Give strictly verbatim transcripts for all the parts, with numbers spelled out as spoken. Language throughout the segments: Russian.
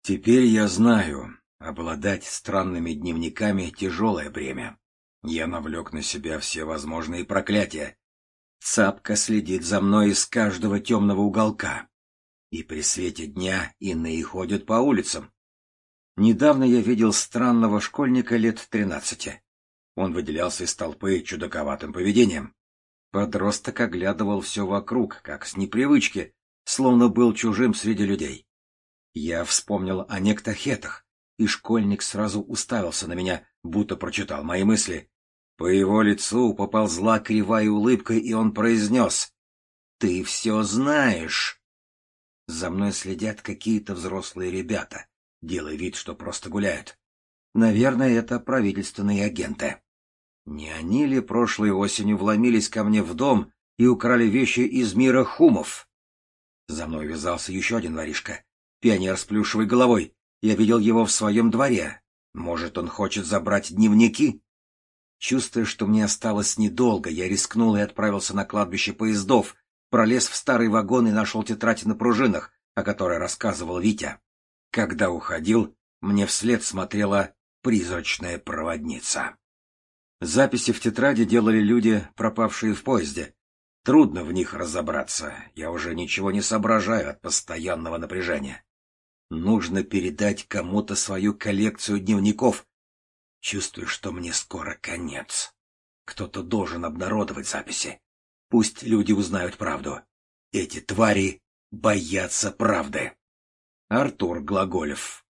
Теперь я знаю, обладать странными дневниками — тяжелое бремя. Я навлек на себя все возможные проклятия. Цапка следит за мной из каждого темного уголка. И при свете дня иные ходят по улицам. Недавно я видел странного школьника лет тринадцати. Он выделялся из толпы чудаковатым поведением. Подросток оглядывал все вокруг, как с непривычки, словно был чужим среди людей. Я вспомнил о нектохетах, и школьник сразу уставился на меня, будто прочитал мои мысли. По его лицу поползла кривая улыбка, и он произнес: «Ты все знаешь!» За мной следят какие-то взрослые ребята, делая вид, что просто гуляют. Наверное, это правительственные агенты. Не они ли прошлой осенью вломились ко мне в дом и украли вещи из мира хумов? За мной вязался еще один воришка. Пионер с плюшевой головой. Я видел его в своем дворе. Может, он хочет забрать дневники? Чувствуя, что мне осталось недолго, я рискнул и отправился на кладбище поездов, пролез в старый вагон и нашел тетрадь на пружинах, о которой рассказывал Витя. Когда уходил, мне вслед смотрела призрачная проводница. Записи в тетради делали люди, пропавшие в поезде. Трудно в них разобраться, я уже ничего не соображаю от постоянного напряжения. Нужно передать кому-то свою коллекцию дневников. Чувствую, что мне скоро конец. Кто-то должен обнародовать записи. Пусть люди узнают правду. Эти твари боятся правды. Артур Глаголев.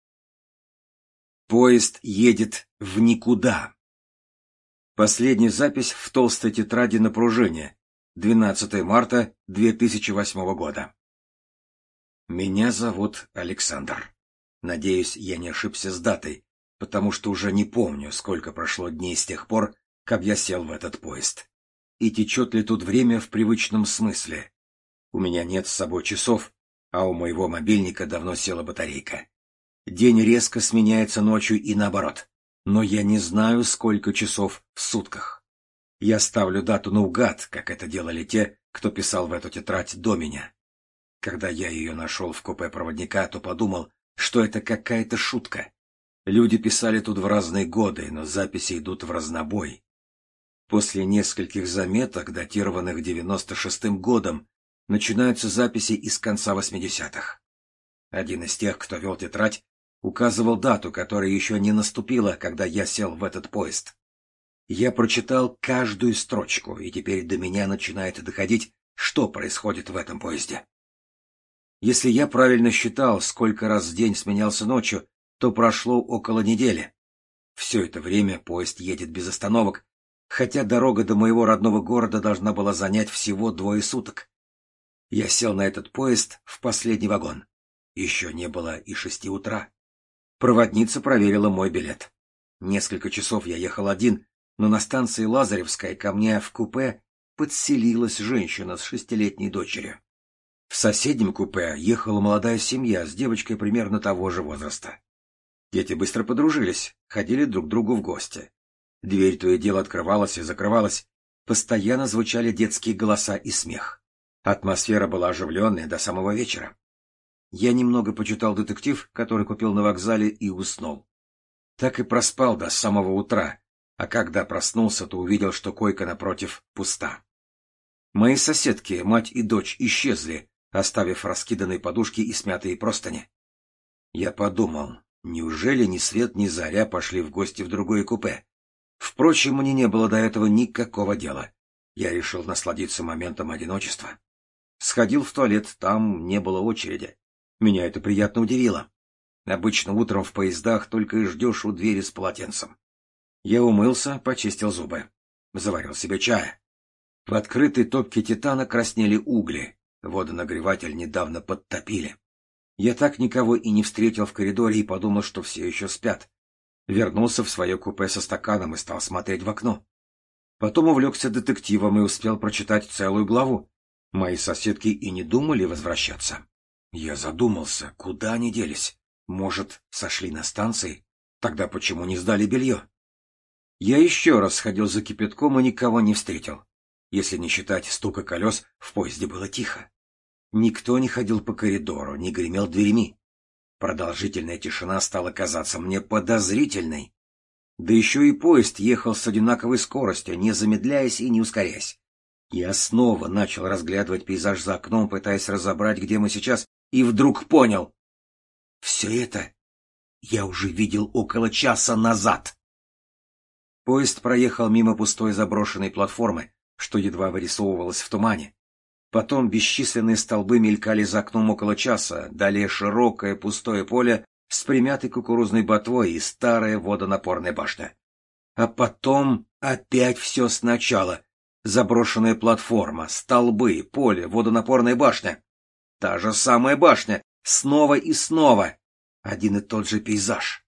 Поезд едет в никуда. Последняя запись в толстой тетради на пружине. двенадцатое марта две тысячи восьмого года. Меня зовут Александр. Надеюсь, я не ошибся с датой, потому что уже не помню, сколько прошло дней с тех пор, как я сел в этот поезд. И течет ли тут время в привычном смысле? У меня нет с собой часов, а у моего мобильника давно села батарейка. День резко сменяется ночью и наоборот. Но я не знаю, сколько часов в сутках. Я ставлю дату наугад, как это делали те, кто писал в эту тетрадь до меня. Когда я ее нашел в купе проводника, то подумал, что это какая-то шутка. Люди писали тут в разные годы, но записи идут в разнобой. После нескольких заметок, датированных девяносто шестым годом, начинаются записи из конца восьмидесятых. Один из тех, кто вел тетрадь, указывал дату, которая еще не наступила, когда я сел в этот поезд. Я прочитал каждую строчку, и теперь до меня начинает доходить, что происходит в этом поезде. Если я правильно считал, сколько раз день сменялся ночью, то прошло около недели. Все это время поезд едет без остановок, хотя дорога до моего родного города должна была занять всего двое суток. Я сел на этот поезд в последний вагон. Еще не было и шести утра. Проводница проверила мой билет. Несколько часов я ехал один, но на станции Лазаревская ко мне в купе подселилась женщина с шестилетней дочерью. В соседнем купе ехала молодая семья с девочкой примерно того же возраста. Дети быстро подружились, ходили друг к другу в гости. Дверь то и дело открывалась и закрывалась. Постоянно звучали детские голоса и смех. Атмосфера была оживленная до самого вечера. Я немного почитал детектив, который купил на вокзале, и уснул. Так и проспал до самого утра, а когда проснулся, то увидел, что койка напротив пуста. Мои соседки, мать и дочь, исчезли, оставив раскиданные подушки и смятые простыни. Я подумал, неужели ни свет ни заря пошли в гости в другое купе? Впрочем, мне не было до этого никакого дела. Я решил насладиться моментом одиночества. Сходил в туалет, там не было очереди. Меня это приятно удивило. Обычно утром в поездах только и ждешь у двери с полотенцем. Я умылся, почистил зубы. Заварил себе чая. В открытой топке титана краснели угли. Водонагреватель недавно подтопили. Я так никого и не встретил в коридоре и подумал, что все еще спят. Вернулся в свое купе со стаканом и стал смотреть в окно. Потом увлекся детективом и успел прочитать целую главу. Мои соседки и не думали возвращаться. Я задумался, куда они делись. Может, сошли на станции? Тогда почему не сдали белье? Я еще раз сходил за кипятком и никого не встретил. Если не считать стука колес, в поезде было тихо. Никто не ходил по коридору, не гремел дверьми. Продолжительная тишина стала казаться мне подозрительной. Да еще и поезд ехал с одинаковой скоростью, не замедляясь и не ускоряясь. Я снова начал разглядывать пейзаж за окном, пытаясь разобрать, где мы сейчас, и вдруг понял. Все это я уже видел около часа назад. Поезд проехал мимо пустой заброшенной платформы, что едва вырисовывалось в тумане. Потом бесчисленные столбы мелькали за окном около часа, далее широкое пустое поле с примятой кукурузной ботвой и старая водонапорная башня. А потом опять все сначала. Заброшенная платформа, столбы, поле, водонапорная башня. Та же самая башня, снова и снова. Один и тот же пейзаж.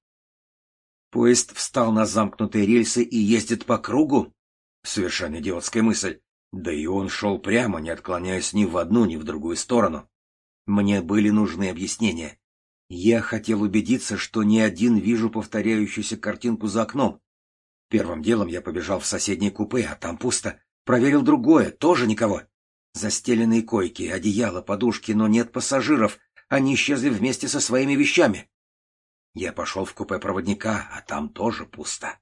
Поезд встал на замкнутые рельсы и ездит по кругу? Совершенно идиотская мысль. Да и он шел прямо, не отклоняясь ни в одну, ни в другую сторону. Мне были нужны объяснения. Я хотел убедиться, что не один вижу повторяющуюся картинку за окном. Первым делом я побежал в соседнее купе, а там пусто. Проверил другое, тоже никого. Застеленные койки, одеяло, подушки, но нет пассажиров. Они исчезли вместе со своими вещами. Я пошел в купе проводника, а там тоже пусто.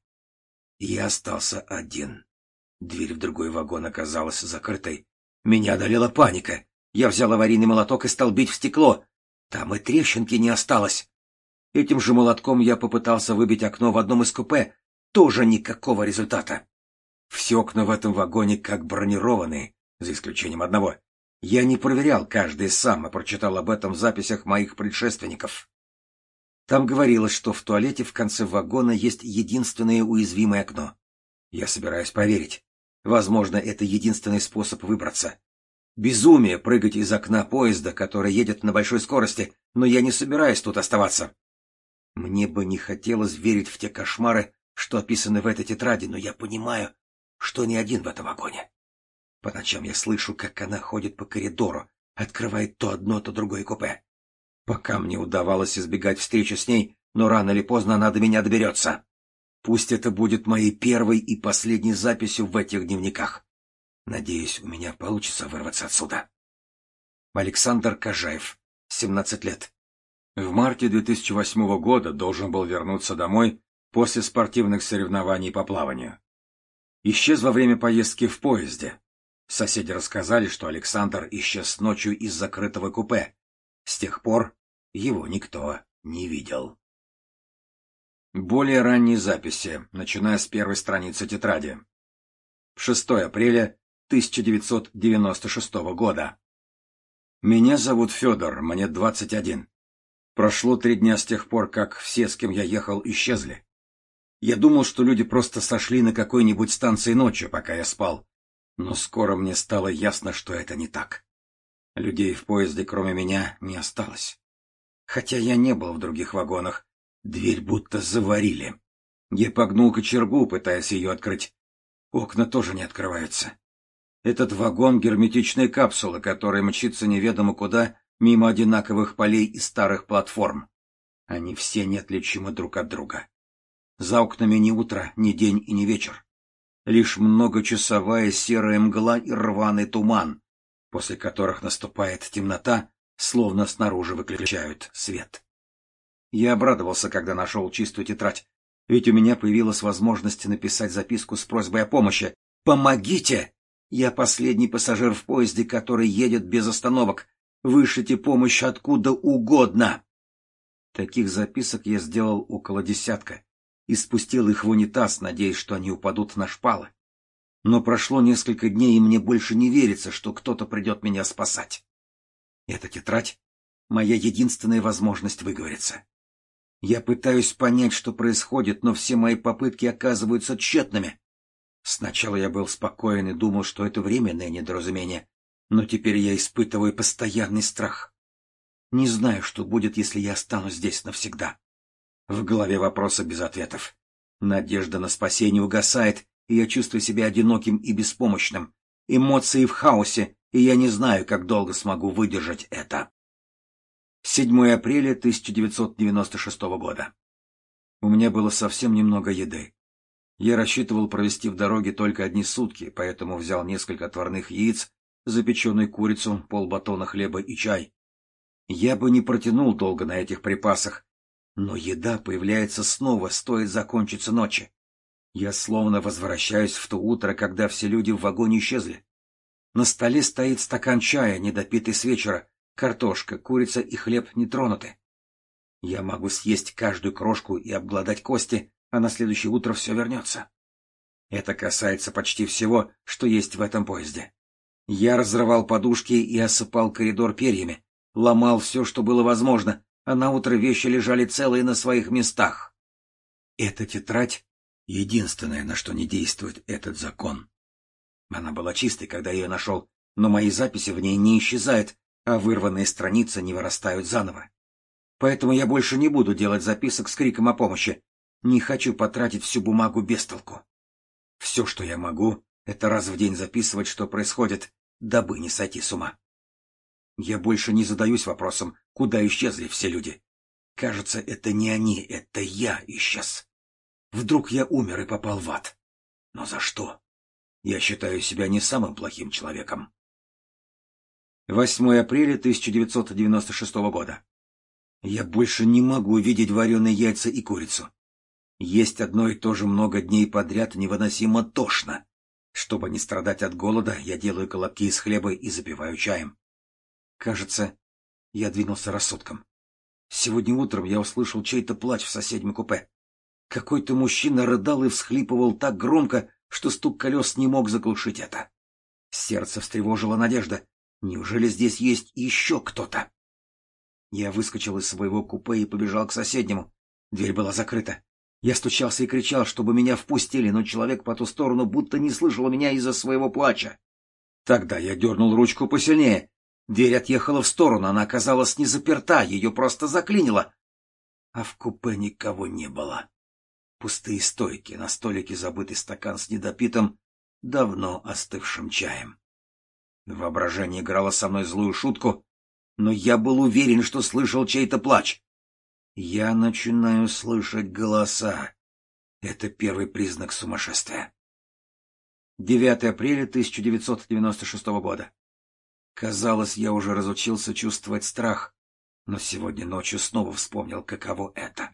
Я остался один. Дверь в другой вагон оказалась закрытой. Меня одолела паника. Я взял аварийный молоток и стал бить в стекло. Там и трещинки не осталось. Этим же молотком я попытался выбить окно в одном из купе. Тоже никакого результата. Все окна в этом вагоне как бронированные, за исключением одного. Я не проверял каждый сам, а прочитал об этом в записях моих предшественников. Там говорилось, что в туалете в конце вагона есть единственное уязвимое окно. Я собираюсь проверить. Возможно, это единственный способ выбраться. Безумие прыгать из окна поезда, который едет на большой скорости, но я не собираюсь тут оставаться. Мне бы не хотелось верить в те кошмары, что описаны в этой тетради, но я понимаю, что не один в этом вагоне. По ночам я слышу, как она ходит по коридору, открывает то одно, то другое купе. Пока мне удавалось избегать встречи с ней, но рано или поздно она до меня доберется. Пусть это будет моей первой и последней записью в этих дневниках. Надеюсь, у меня получится вырваться отсюда. Александр Кожаев, семнадцать лет. В марте две тысячи восьмого года должен был вернуться домой после спортивных соревнований по плаванию. Исчез во время поездки в поезде. Соседи рассказали, что Александр исчез ночью из закрытого купе. С тех пор его никто не видел. Более ранние записи, начиная с первой страницы тетради. шестое апреля тысяча девятьсот девяносто шестого года. Меня зовут Федор, мне двадцать один. Прошло три дня с тех пор, как все, с кем я ехал, исчезли. Я думал, что люди просто сошли на какой-нибудь станции ночью, пока я спал. Но скоро мне стало ясно, что это не так. Людей в поезде, кроме меня, не осталось. Хотя я не был в других вагонах, дверь будто заварили. Я погнул кочергу, пытаясь ее открыть. Окна тоже не открываются. Этот вагон — герметичная капсула, которая мчится неведомо куда, мимо одинаковых полей и старых платформ. Они все неотличимы друг от друга. За окнами ни утро, ни день и ни вечер. Лишь многочасовая серая мгла и рваный туман, после которых наступает темнота, словно снаружи выключают свет. Я обрадовался, когда нашел чистую тетрадь, ведь у меня появилась возможность написать записку с просьбой о помощи. «Помогите! Я последний пассажир в поезде, который едет без остановок. Вышлите помощь откуда угодно!» Таких записок я сделал около десятка и спустил их в унитаз, надеясь, что они упадут на шпалы. Но прошло несколько дней, и мне больше не верится, что кто-то придет меня спасать. Эта тетрадь — моя единственная возможность выговориться. Я пытаюсь понять, что происходит, но все мои попытки оказываются тщетными. Сначала я был спокоен и думал, что это временное недоразумение, но теперь я испытываю постоянный страх. Не знаю, что будет, если я останусь здесь навсегда. В голове вопросы без ответов. Надежда на спасение угасает, и я чувствую себя одиноким и беспомощным. Эмоции в хаосе, и я не знаю, как долго смогу выдержать это. седьмое апреля тысяча девятьсот девяносто шестого года. У меня было совсем немного еды. Я рассчитывал провести в дороге только одни сутки, поэтому взял несколько отварных яиц, запеченную курицу, полбатона хлеба и чай. Я бы не протянул долго на этих припасах, но еда появляется снова, стоит закончиться ночи. Я словно возвращаюсь в то утро, когда все люди в вагоне исчезли. На столе стоит стакан чая, недопитый с вечера, картошка, курица и хлеб не тронуты. Я могу съесть каждую крошку и обглодать кости, а на следующее утро все вернется. Это касается почти всего, что есть в этом поезде. Я разрывал подушки и осыпал коридор перьями, ломал все, что было возможно, а наутро вещи лежали целые на своих местах. Эта тетрадь — единственное, на что не действует этот закон. Она была чистой, когда я ее нашел, но мои записи в ней не исчезают, а вырванные страницы не вырастают заново. Поэтому я больше не буду делать записок с криком о помощи. Не хочу потратить всю бумагу без толку. Все, что я могу, это раз в день записывать, что происходит, дабы не сойти с ума. Я больше не задаюсь вопросом, куда исчезли все люди. Кажется, это не они, это я исчез. Вдруг я умер и попал в ад. Но за что? Я считаю себя не самым плохим человеком. восьмое апреля тысяча девятьсот девяносто шестого года. Я больше не могу видеть вареные яйца и курицу. Есть одно и то же много дней подряд невыносимо тошно. Чтобы не страдать от голода, я делаю колобки из хлеба и запиваю чаем. Кажется, я двинулся рассудком. Сегодня утром я услышал чей-то плач в соседнем купе. Какой-то мужчина рыдал и всхлипывал так громко, что стук колес не мог заглушить это. Сердце встревожила надежда. Неужели здесь есть еще кто-то? Я выскочил из своего купе и побежал к соседнему. Дверь была закрыта. Я стучался и кричал, чтобы меня впустили, но человек по ту сторону будто не слышал меня из-за своего плача. Тогда я дернул ручку посильнее. Дверь отъехала в сторону, она оказалась не заперта, ее просто заклинило. А в купе никого не было. Пустые стойки, на столике забытый стакан с недопитым, давно остывшим чаем. Воображение играло со мной злую шутку, но я был уверен, что слышал чей-то плач. Я начинаю слышать голоса. Это первый признак сумасшествия. девятое апреля тысяча девятьсот девяносто шестого года. Казалось, я уже разучился чувствовать страх, но сегодня ночью снова вспомнил, каково это.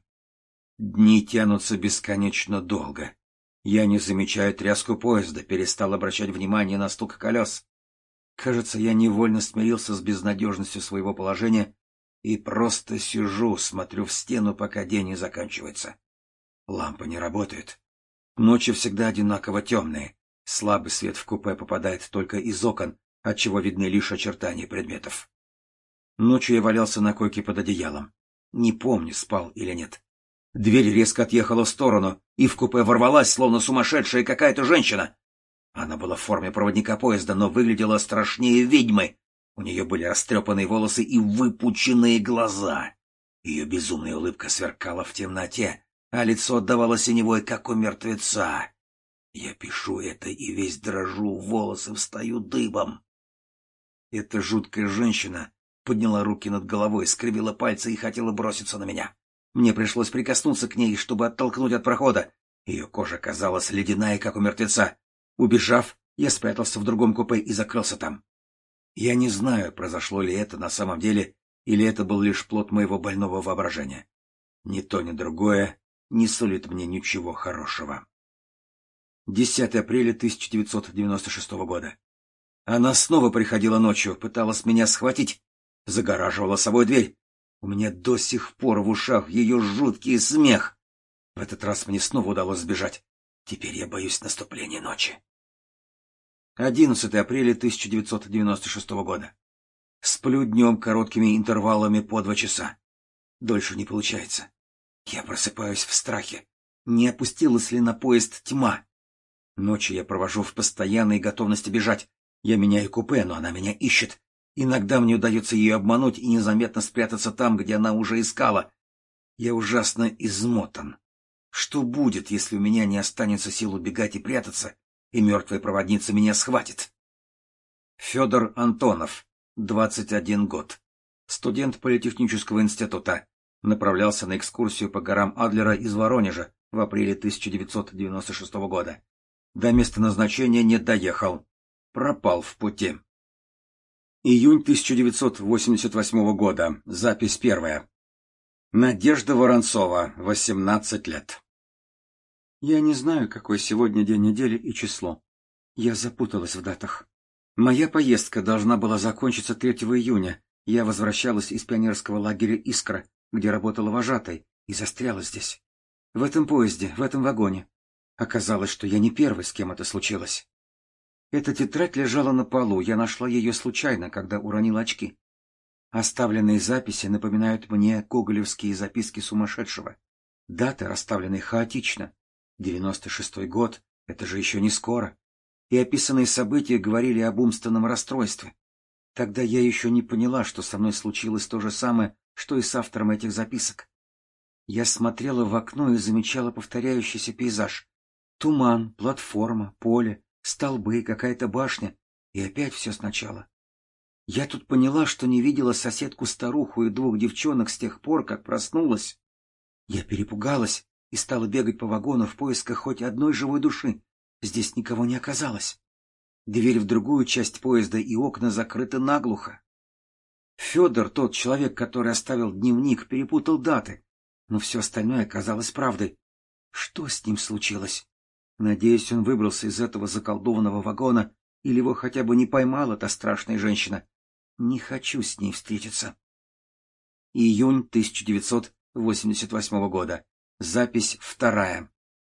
Дни тянутся бесконечно долго. Я не замечаю тряску поезда, перестал обращать внимание на стук колес. Кажется, я невольно смирился с безнадежностью своего положения и просто сижу, смотрю в стену, пока день не заканчивается. Лампа не работает. Ночи всегда одинаково темные. Слабый свет в купе попадает только из окон, отчего видны лишь очертания предметов. Ночью я валялся на койке под одеялом. Не помню, спал или нет. Дверь резко отъехала в сторону, и в купе ворвалась, словно сумасшедшая какая-то женщина. Она была в форме проводника поезда, но выглядела страшнее ведьмы. У нее были растрепанные волосы и выпученные глаза. Ее безумная улыбка сверкала в темноте, а лицо отдавало синевой, как у мертвеца. Я пишу это и весь дрожу, волосы встают дыбом. Эта жуткая женщина подняла руки над головой, скривила пальцы и хотела броситься на меня. Мне пришлось прикоснуться к ней, чтобы оттолкнуть от прохода. Ее кожа казалась ледяная, как у мертвеца. Убежав, я спрятался в другом купе и закрылся там. Я не знаю, произошло ли это на самом деле, или это был лишь плод моего больного воображения. Ни то, ни другое не сулит мне ничего хорошего. десятое апреля тысяча девятьсот девяносто шестого года. Она снова приходила ночью, пыталась меня схватить, загораживала собой дверь. У меня до сих пор в ушах ее жуткий смех. В этот раз мне снова удалось сбежать. Теперь я боюсь наступления ночи. одиннадцатое апреля тысяча девятьсот девяносто шестого года. Сплю днем короткими интервалами по два часа. Дольше не получается. Я просыпаюсь в страхе. Не опустилась ли на поезд тьма? Ночью я провожу в постоянной готовности бежать. Я меняю купе, но она меня ищет. Иногда мне удается ее обмануть и незаметно спрятаться там, где она уже искала. Я ужасно измотан. Что будет, если у меня не останется сил убегать и прятаться, и мертвая проводница меня схватит? Федор Антонов, двадцать один год. Студент Политехнического института. Направлялся на экскурсию по горам Адлера из Воронежа в апреле тысяча девятьсот девяносто шестого года. До места назначения не доехал. Пропал в пути. Июнь тысяча девятьсот восемьдесят восьмого года. Запись первая. Надежда Воронцова, восемнадцать лет. Я не знаю, какой сегодня день недели и число. Я запуталась в датах. Моя поездка должна была закончиться третьего июня. Я возвращалась из пионерского лагеря «Искра», где работала вожатой, и застряла здесь. В этом поезде, в этом вагоне. Оказалось, что я не первый, с кем это случилось. Эта тетрадь лежала на полу, я нашла ее случайно, когда уронила очки. Оставленные записи напоминают мне гоголевские записки сумасшедшего. Даты расставлены хаотично. девяносто шестой год, это же еще не скоро. И описанные события говорили об умственном расстройстве. Тогда я еще не поняла, что со мной случилось то же самое, что и с автором этих записок. Я смотрела в окно и замечала повторяющийся пейзаж. Туман, платформа, поле, столбы, какая-то башня. И опять все сначала. Я тут поняла, что не видела соседку-старуху и двух девчонок с тех пор, как проснулась. Я перепугалась и стала бегать по вагону в поисках хоть одной живой души. Здесь никого не оказалось. Дверь в другую часть поезда и окна закрыты наглухо. Федор, тот человек, который оставил дневник, перепутал даты, но все остальное оказалось правдой. Что с ним случилось? Надеюсь, он выбрался из этого заколдованного вагона, или его хотя бы не поймала та страшная женщина. Не хочу с ней встретиться. Июнь тысяча девятьсот восемьдесят восьмого года. Запись вторая.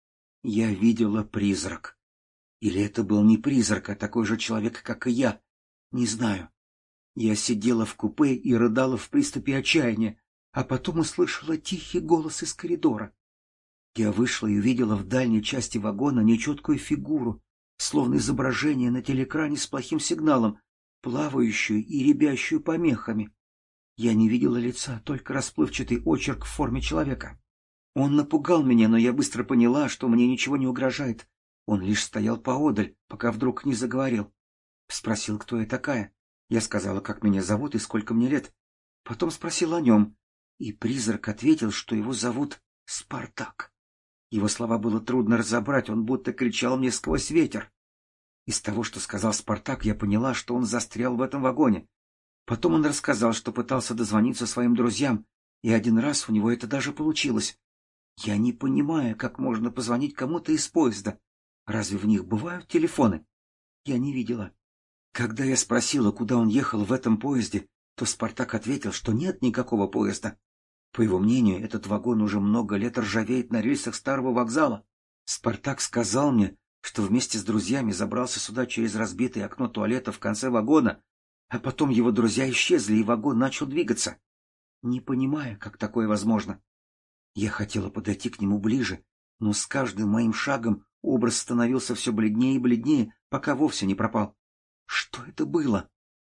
Я видела призрак. Или это был не призрак, а такой же человек, как и я. Не знаю. Я сидела в купе и рыдала в приступе отчаяния, а потом услышала тихий голос из коридора. Я вышла и увидела в дальней части вагона нечеткую фигуру, словно изображение на телеэкране с плохим сигналом, плавающую и рябящую помехами. Я не видела лица, только расплывчатый очерк в форме человека. Он напугал меня, но я быстро поняла, что мне ничего не угрожает. Он лишь стоял поодаль, пока вдруг не заговорил. Спросил, кто я такая. Я сказала, как меня зовут и сколько мне лет. Потом спросил о нем, и призрак ответил, что его зовут Спартак. Его слова было трудно разобрать, он будто кричал мне сквозь ветер. Из того, что сказал Спартак, я поняла, что он застрял в этом вагоне. Потом он рассказал, что пытался дозвониться своим друзьям, и один раз у него это даже получилось. Я не понимаю, как можно позвонить кому-то из поезда. Разве в них бывают телефоны? Я не видела. Когда я спросила, куда он ехал в этом поезде, то Спартак ответил, что нет никакого поезда. По его мнению, этот вагон уже много лет ржавеет на рельсах старого вокзала. Спартак сказал мне, что вместе с друзьями забрался сюда через разбитое окно туалета в конце вагона, а потом его друзья исчезли, и вагон начал двигаться. Не понимаю, как такое возможно. Я хотела подойти к нему ближе, но с каждым моим шагом образ становился все бледнее и бледнее, пока вовсе не пропал. Что это было?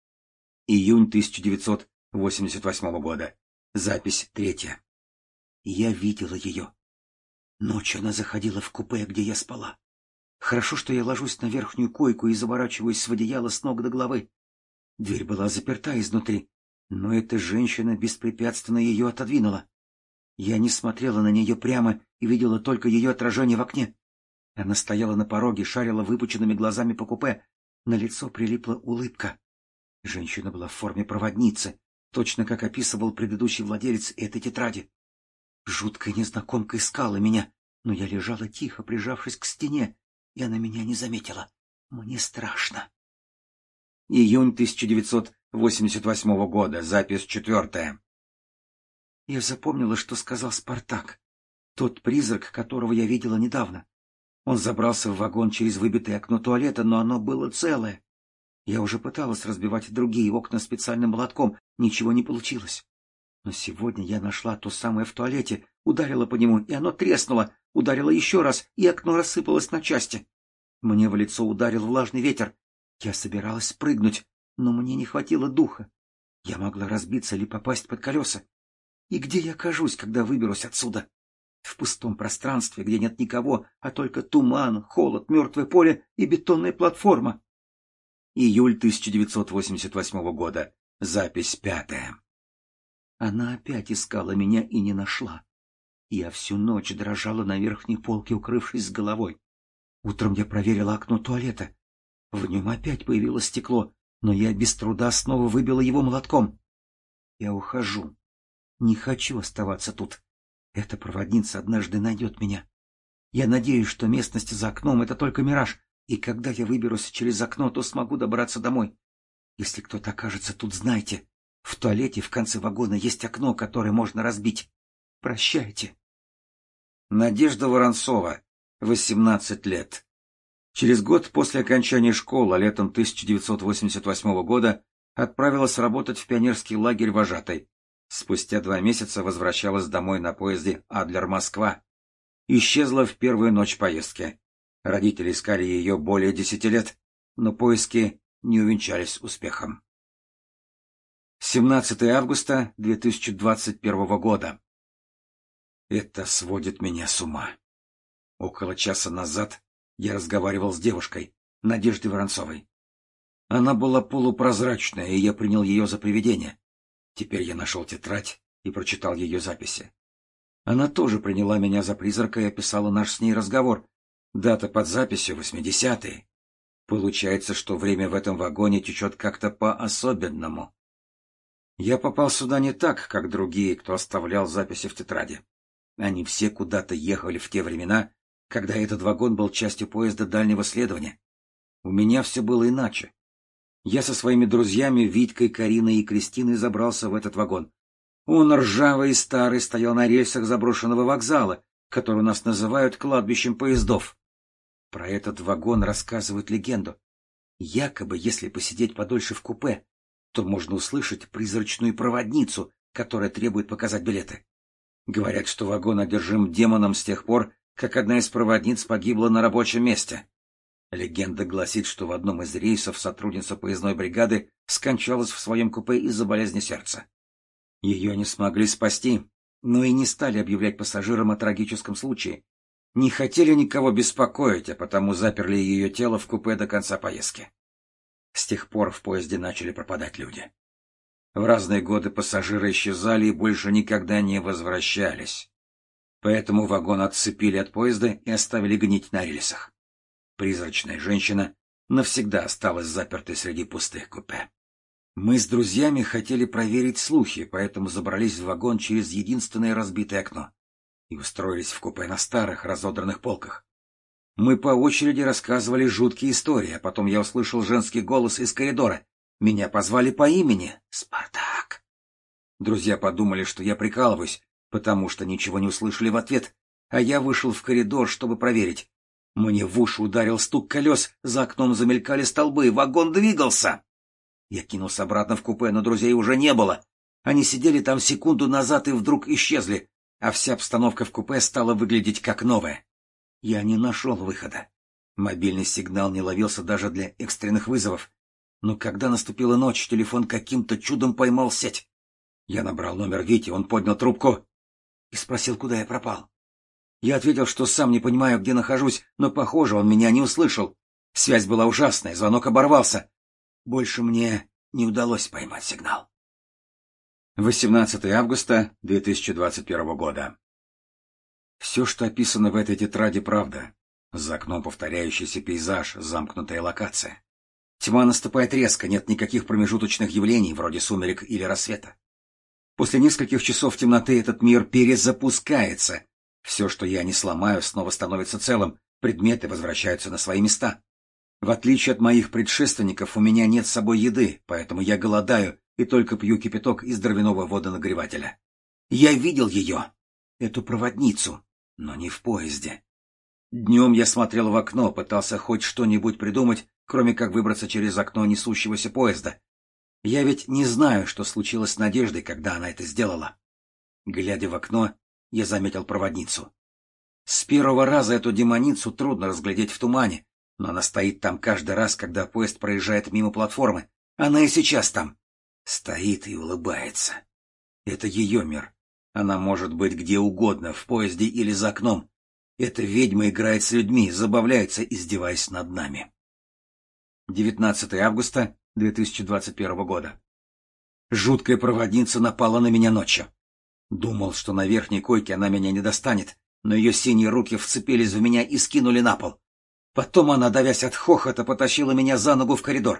Июнь тысяча девятьсот восемьдесят восьмого года. Запись третья. Я видела ее. Ночью она заходила в купе, где я спала. Хорошо, что я ложусь на верхнюю койку и заворачиваюсь в одеяло с ног до головы. Дверь была заперта изнутри, но эта женщина беспрепятственно ее отодвинула. Я не смотрела на нее прямо и видела только ее отражение в окне. Она стояла на пороге, шарила выпученными глазами по купе. На лицо прилипла улыбка. Женщина была в форме проводницы, точно как описывал предыдущий владелец этой тетради. Жуткая незнакомка искала меня, но я лежала тихо, прижавшись к стене, и она меня не заметила. Мне страшно. Июнь тысяча девятьсот восемьдесят восьмого года. Запись четвертая. Я запомнила, что сказал Спартак, тот призрак, которого я видела недавно. Он забрался в вагон через выбитое окно туалета, но оно было целое. Я уже пыталась разбивать другие окна специальным молотком, ничего не получилось. Но сегодня я нашла то самое в туалете, ударила по нему, и оно треснуло, ударила еще раз, и окно рассыпалось на части. Мне в лицо ударил влажный ветер. Я собиралась спрыгнуть, но мне не хватило духа. Я могла разбиться или попасть под колеса. И где я окажусь, когда выберусь отсюда? В пустом пространстве, где нет никого, а только туман, холод, мертвое поле и бетонная платформа. Июль тысяча девятьсот восемьдесят восьмого года. Запись пятая. Она опять искала меня и не нашла. Я всю ночь дрожала на верхней полке, укрывшись с головой. Утром я проверила окно туалета. В нем опять появилось стекло, но я без труда снова выбила его молотком. Я ухожу. Не хочу оставаться тут. Эта проводница однажды найдет меня. Я надеюсь, что местность за окном — это только мираж, и когда я выберусь через окно, то смогу добраться домой. Если кто-то окажется тут, знайте, в туалете в конце вагона есть окно, которое можно разбить. Прощайте. Надежда Воронцова, восемнадцать лет. Через год после окончания школы, летом тысяча девятьсот восемьдесят восьмого года, отправилась работать в пионерский лагерь вожатой. Спустя два месяца возвращалась домой на поезде «Адлер-Москва». Исчезла в первую ночь поездки. Родители искали ее более десяти лет, но поиски не увенчались успехом. семнадцатое августа две тысячи двадцать первого года. Это сводит меня с ума. Около часа назад я разговаривал с девушкой, Надеждой Воронцовой. Она была полупрозрачная, и я принял ее за привидение. Теперь я нашел тетрадь и прочитал ее записи. Она тоже приняла меня за призрака и описала наш с ней разговор. Дата под записью — восьмидесятые. Получается, что время в этом вагоне течет как-то по-особенному. Я попал сюда не так, как другие, кто оставлял записи в тетради. Они все куда-то ехали в те времена, когда этот вагон был частью поезда дальнего следования. У меня все было иначе. Я со своими друзьями Витькой, Кариной и Кристиной забрался в этот вагон. Он, ржавый и старый, стоял на рельсах заброшенного вокзала, который у нас называют кладбищем поездов. Про этот вагон рассказывают легенду. Якобы, если посидеть подольше в купе, то можно услышать призрачную проводницу, которая требует показать билеты. Говорят, что вагон одержим демоном с тех пор, как одна из проводниц погибла на рабочем месте. Легенда гласит, что в одном из рейсов сотрудница поездной бригады скончалась в своем купе из-за болезни сердца. Ее не смогли спасти, но и не стали объявлять пассажирам о трагическом случае. Не хотели никого беспокоить, а потому заперли ее тело в купе до конца поездки. С тех пор в поезде начали пропадать люди. В разные годы пассажиры исчезали и больше никогда не возвращались. Поэтому вагон отцепили от поезда и оставили гнить на рельсах. Призрачная женщина навсегда осталась запертой среди пустых купе. Мы с друзьями хотели проверить слухи, поэтому забрались в вагон через единственное разбитое окно и устроились в купе на старых разодранных полках. Мы по очереди рассказывали жуткие истории, а потом я услышал женский голос из коридора. Меня позвали по имени — Спартак. Друзья подумали, что я прикалываюсь, потому что ничего не услышали в ответ, а я вышел в коридор, чтобы проверить. Мне в уши ударил стук колес, за окном замелькали столбы, вагон двигался. Я кинулся обратно в купе, но друзей уже не было. Они сидели там секунду назад и вдруг исчезли, а вся обстановка в купе стала выглядеть как новая. Я не нашел выхода. Мобильный сигнал не ловился даже для экстренных вызовов. Но когда наступила ночь, телефон каким-то чудом поймал сеть. Я набрал номер Вити, он поднял трубку и спросил, куда я пропал. Я ответил, что сам не понимаю, где нахожусь, но, похоже, он меня не услышал. Связь была ужасная, звонок оборвался. Больше мне не удалось поймать сигнал. восемнадцатое августа две тысячи двадцать первого года. Все, что описано в этой тетради, правда. За окном повторяющийся пейзаж, замкнутая локация. Тьма наступает резко, нет никаких промежуточных явлений, вроде сумерек или рассвета. После нескольких часов темноты этот мир перезапускается. Все, что я не сломаю, снова становится целым, предметы возвращаются на свои места. В отличие от моих предшественников, у меня нет с собой еды, поэтому я голодаю и только пью кипяток из дровяного водонагревателя. Я видел ее, эту проводницу, но не в поезде. Днем я смотрел в окно, пытался хоть что-нибудь придумать, кроме как выбраться через окно несущегося поезда. Я ведь не знаю, что случилось с Надеждой, когда она это сделала. Глядя в окно, я заметил проводницу. С первого раза эту демоницу трудно разглядеть в тумане, но она стоит там каждый раз, когда поезд проезжает мимо платформы. Она и сейчас там. Стоит и улыбается. Это ее мир. Она может быть где угодно, в поезде или за окном. Эта ведьма играет с людьми, забавляется, издеваясь над нами. девятнадцатое августа две тысячи двадцать первого года. Жуткая проводница напала на меня ночью. Думал, что на верхней койке она меня не достанет, но ее синие руки вцепились в меня и скинули на пол. Потом она, давясь от хохота, потащила меня за ногу в коридор.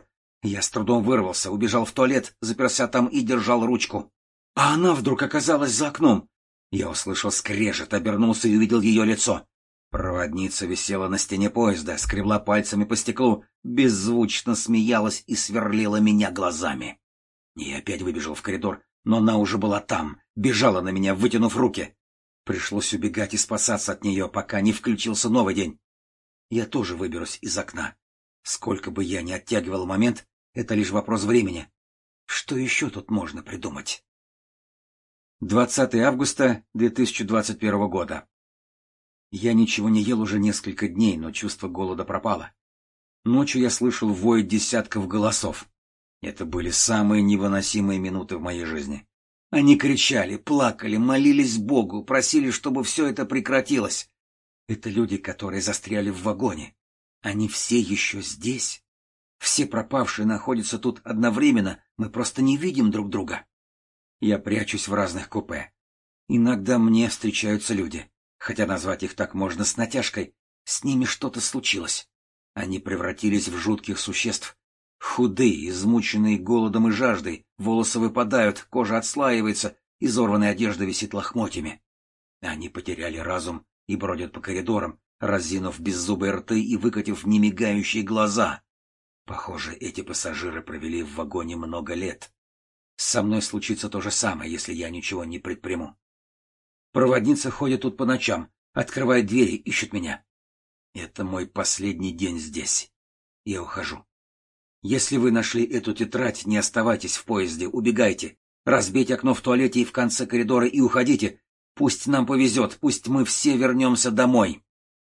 Я с трудом вырвался, убежал в туалет, заперся там и держал ручку. А она вдруг оказалась за окном. Я услышал скрежет, обернулся и увидел ее лицо. Проводница висела на стене поезда, скребла пальцами по стеклу, беззвучно смеялась и сверлила меня глазами. Я опять выбежал в коридор, но она уже была там, бежала на меня, вытянув руки. Пришлось убегать и спасаться от нее, пока не включился новый день. Я тоже выберусь из окна. Сколько бы я ни оттягивал момент, это лишь вопрос времени. Что еще тут можно придумать? двадцатое августа две тысячи двадцать первого года. Я ничего не ел уже несколько дней, но чувство голода пропало. Ночью я слышал вой десятков голосов. Это были самые невыносимые минуты в моей жизни. Они кричали, плакали, молились Богу, просили, чтобы все это прекратилось. Это люди, которые застряли в вагоне. Они все еще здесь. Все пропавшие находятся тут одновременно, мы просто не видим друг друга. Я прячусь в разных купе. Иногда мне встречаются люди. Хотя назвать их так можно с натяжкой. С ними что-то случилось. Они превратились в жутких существ. Худые, измученные голодом и жаждой, волосы выпадают, кожа отслаивается, изорванная одежда висит лохмотьями. Они потеряли разум и бродят по коридорам, разинув беззубые рты и выкатив немигающие глаза. Похоже, эти пассажиры провели в вагоне много лет. Со мной случится то же самое, если я ничего не предприму. Проводница ходит тут по ночам, открывает двери, ищет меня. Это мой последний день здесь. Я ухожу. Если вы нашли эту тетрадь, не оставайтесь в поезде, убегайте. Разбейте окно в туалете и в конце коридора и уходите. Пусть нам повезет, пусть мы все вернемся домой.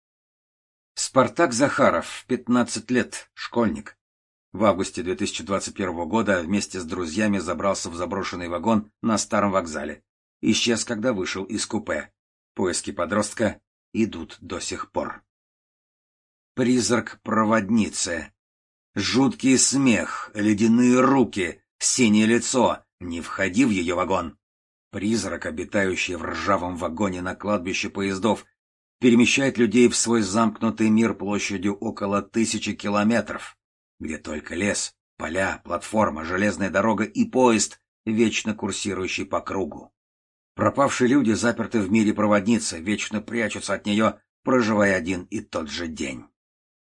Спартак Захаров, пятнадцать лет, школьник. В августе две тысячи двадцать первого года вместе с друзьями забрался в заброшенный вагон на старом вокзале. Исчез, когда вышел из купе. Поиски подростка идут до сих пор. Призрак проводницы. Жуткий смех, ледяные руки, синее лицо. Не входи в ее вагон. Призрак, обитающий в ржавом вагоне на кладбище поездов, перемещает людей в свой замкнутый мир площадью около тысячи километров, где только лес, поля, платформа, железная дорога и поезд, вечно курсирующий по кругу. Пропавшие люди заперты в мире проводницы, вечно прячутся от нее, проживая один и тот же день.